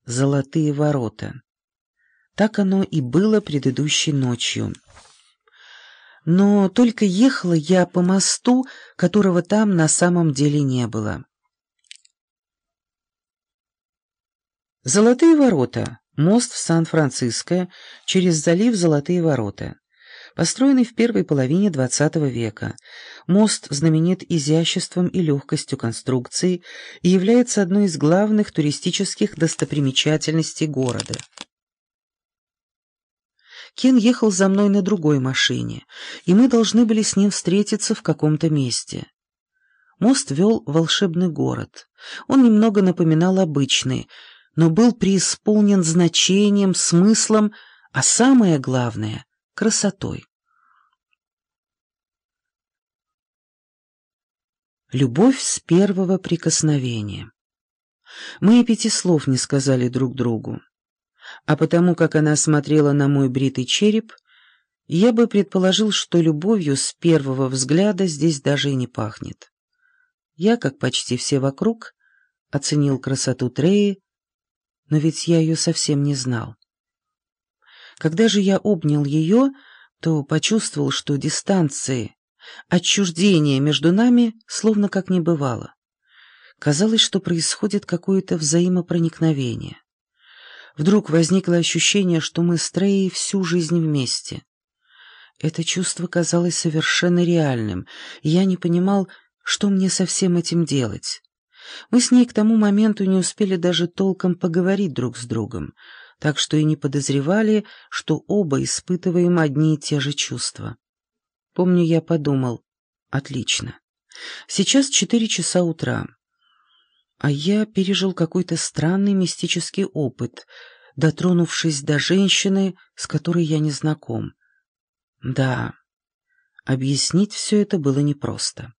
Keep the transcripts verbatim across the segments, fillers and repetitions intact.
«Золотые ворота». Так оно и было предыдущей ночью. Но только ехала я по мосту, которого там на самом деле не было. Золотые ворота. Мост в Сан-Франциско через залив Золотые ворота. Построенный в первой половине двадцатого века. Мост знаменит изяществом и легкостью конструкции и является одной из главных туристических достопримечательностей города. Кен ехал за мной на другой машине, и мы должны были с ним встретиться в каком-то месте. Мост вел в волшебный город. Он немного напоминал обычный, но был преисполнен значением, смыслом, а самое главное — красотой. Любовь с первого прикосновения. Мы и пяти слов не сказали друг другу. А потому как она смотрела на мой бритый череп, я бы предположил, что любовью с первого взгляда здесь даже и не пахнет. Я, как почти все вокруг, оценил красоту Треи, но ведь я ее совсем не знал. Когда же я обнял ее, то почувствовал, что дистанции, отчуждения между нами словно как не бывало. Казалось, что происходит какое-то взаимопроникновение. Вдруг возникло ощущение, что мы с Треей всю жизнь вместе. Это чувство казалось совершенно реальным, и я не понимал, что мне со всем этим делать. Мы с ней к тому моменту не успели даже толком поговорить друг с другом, так что и не подозревали, что оба испытываем одни и те же чувства. Помню, я подумал: отлично. Сейчас четыре часа утра. А я пережил какой-то странный мистический опыт, дотронувшись до женщины, с которой я не знаком. Да, объяснить все это было непросто.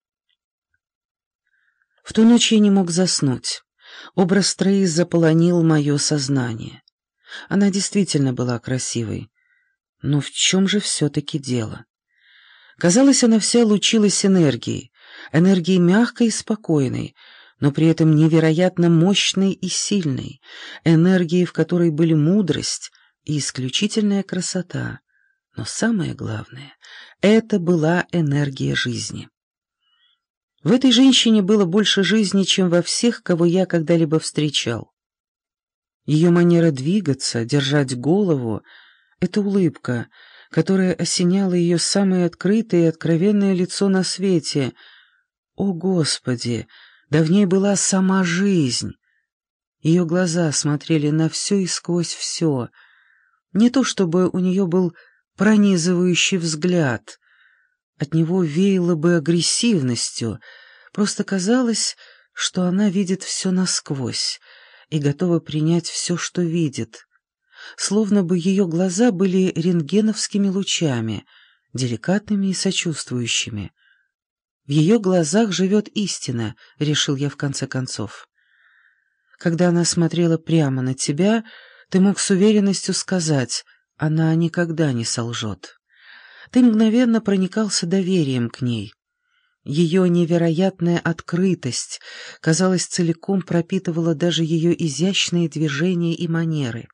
В ту ночь я не мог заснуть. Образ Треи заполонил мое сознание. Она действительно была красивой. Но в чем же все-таки дело? Казалось, она вся лучилась энергией, энергией мягкой и спокойной, но при этом невероятно мощной и сильной, энергией, в которой были мудрость и исключительная красота. Но самое главное — это была энергия жизни. В этой женщине было больше жизни, чем во всех, кого я когда-либо встречал. Ее манера двигаться, держать голову — это улыбка, которая осеняла ее самое открытое и откровенное лицо на свете. О, Господи! Да в ней была сама жизнь. Ее глаза смотрели на все и сквозь все. Не то чтобы у нее был пронизывающий взгляд. От него веяло бы агрессивностью. Просто казалось, что она видит все насквозь и готова принять все, что видит. Словно бы ее глаза были рентгеновскими лучами, деликатными и сочувствующими. В ее глазах живет истина, решил я в конце концов. Когда она смотрела прямо на тебя, ты мог с уверенностью сказать: она никогда не солжет. Ты мгновенно проникался доверием к ней. Ее невероятная открытость, казалось, целиком пропитывала даже ее изящные движения и манеры.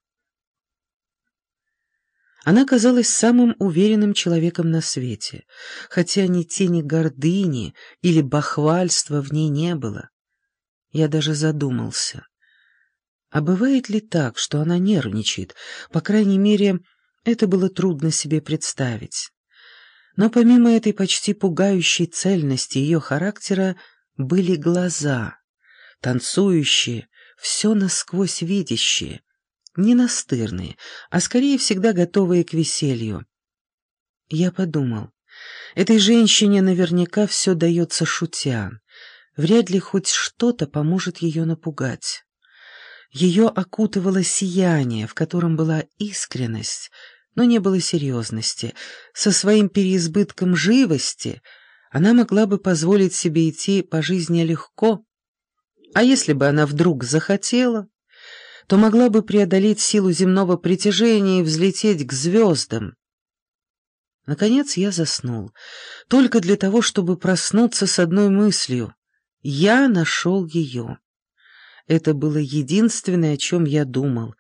Она казалась самым уверенным человеком на свете, хотя ни тени гордыни или бахвальства в ней не было. Я даже задумался. А бывает ли так, что она нервничает? По крайней мере, это было трудно себе представить. Но помимо этой почти пугающей цельности ее характера были глаза, танцующие, все насквозь видящие, не настырные, а скорее всегда готовые к веселью. Я подумал, этой женщине наверняка все дается шутя, вряд ли хоть что-то поможет ее напугать. Ее окутывало сияние, в котором была искренность, но не было серьезности. Со своим переизбытком живости она могла бы позволить себе идти по жизни легко, а если бы она вдруг захотела, то могла бы преодолеть силу земного притяжения и взлететь к звездам. Наконец я заснул, только для того, чтобы проснуться с одной мыслью: я нашел ее. Это было единственное, о чем я думал,